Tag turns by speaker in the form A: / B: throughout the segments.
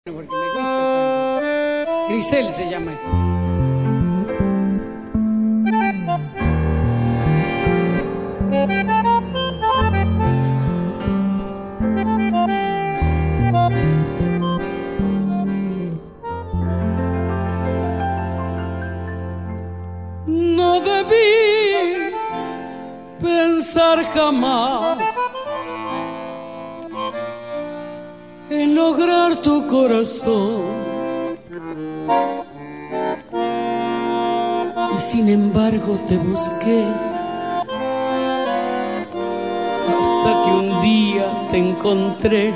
A: Porque me gusta tanto. Grisel se llama esto. No debí pensar jamás en lograr tu corazón, y sin embargo te busqué hasta que un día te encontré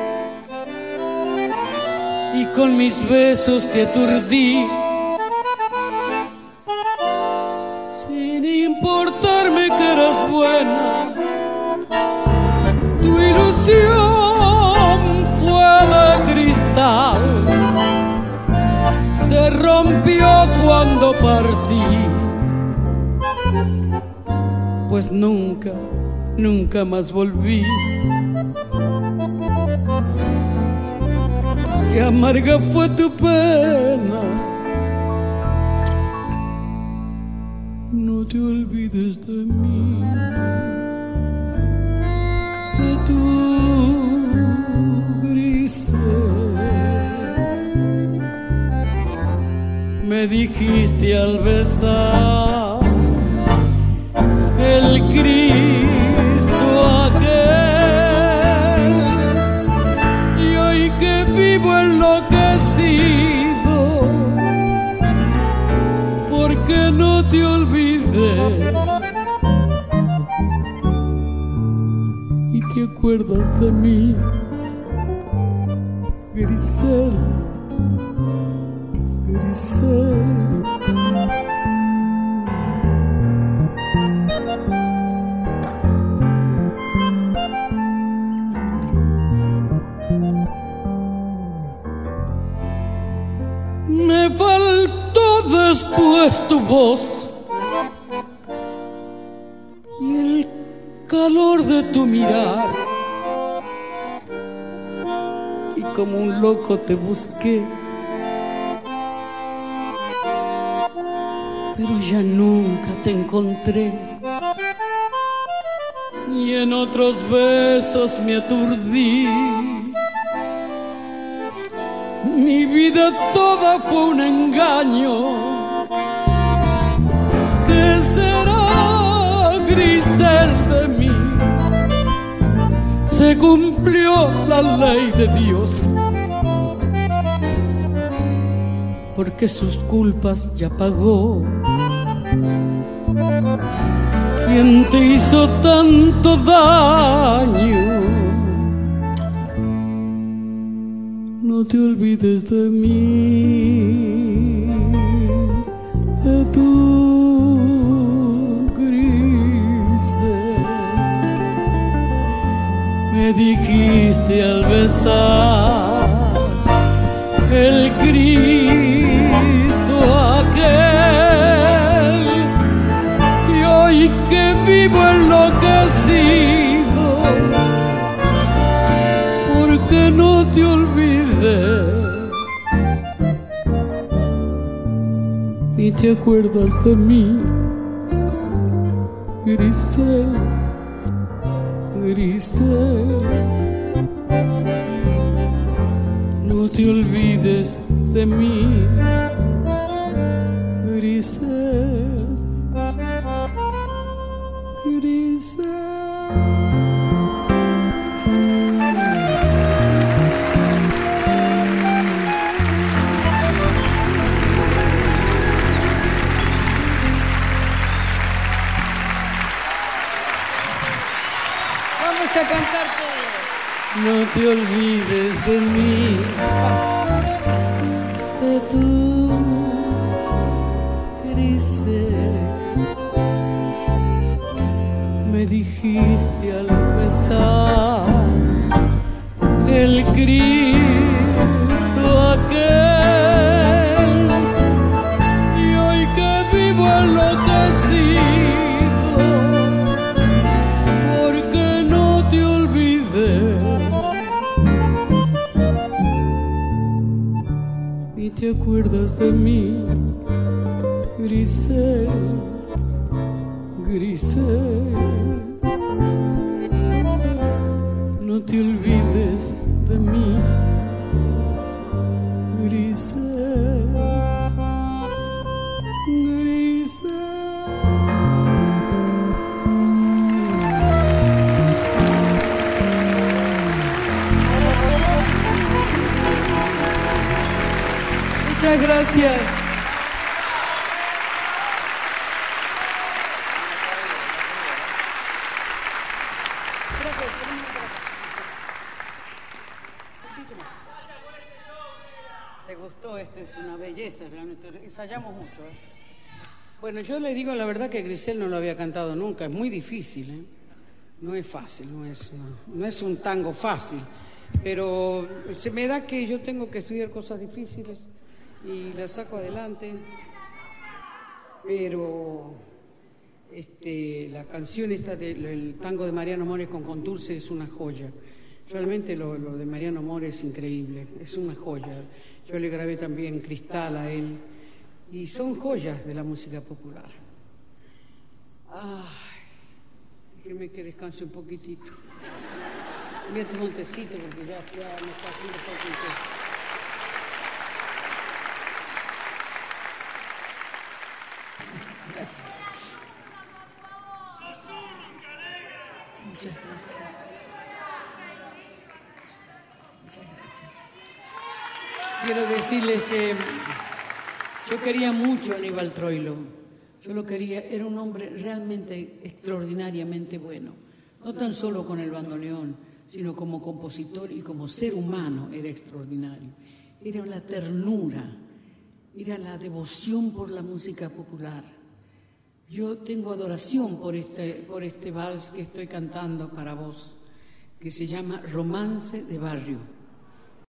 A: y con mis besos te aturdí, sin importarme que eras buena. Tu ilusión de cristal se rompió cuando partí, pues nunca más volví. Qué amarga fue tu pena, no te olvides de mí, de tu me dijiste al besar el Cristo aquel, y hoy que vivo enloquecido porque no te olvidé y te acuerdas de mí, Grisel, Grisel. Me faltó después tu voz y el calor de tu mirar, y como un loco te busqué, pero ya nunca te encontré, y en otros besos me aturdí. Mi vida toda fue un engaño. ¿Qué será, Grisel, de mí? Se cumplió la ley de Dios, porque sus culpas ya pagó. ¿Quién te hizo tanto daño? No te olvides de mí, de tu Grisel. Me dijiste al besar el Cristo aquel, y hoy que vivo enloquecido porque no te olvidé ni te acuerdas de mí, Grisel, Grisel. No te olvides de mí, Grisel, Grisel. Vamos a cantar todos. No te olvides de mí, de tu Grisel. Me dijiste al besar el Cristo aquel, y hoy que vivo enloquecido porque no te olvidé ni te acuerdas de mí, Grisel, Grisel. No te olvides de mí, Grisel, Grisel. Muchas gracias. ¿Te gustó? Esto es una belleza, realmente. Ensayamos mucho, ¿eh? Bueno, yo le digo la verdad que Grisel no lo había cantado nunca. Es muy difícil, ¿eh? No es fácil, no es un tango fácil. Pero se me da que yo tengo que estudiar cosas difíciles y las saco adelante. Pero la canción esta del tango de Mariano Mores con Contursi es una joya. Realmente lo de Mariano Mores es increíble, es una joya. Yo le grabé también Cristal a él y son joyas de la música popular. Ay, déjeme que descanse un poquitito. Voy a tomar un tecito porque ya me está haciendo falta un té. Gracias. Muchas gracias. Muchas gracias. Quiero decirles que yo quería mucho a Aníbal Troilo. Yo lo quería, era un hombre realmente extraordinariamente bueno. No tan solo con el bandoneón, sino como compositor y como ser humano era extraordinario. Era la ternura, era la devoción por la música popular. Yo tengo adoración por este vals que estoy cantando para vos, que se llama Romance de Barrio.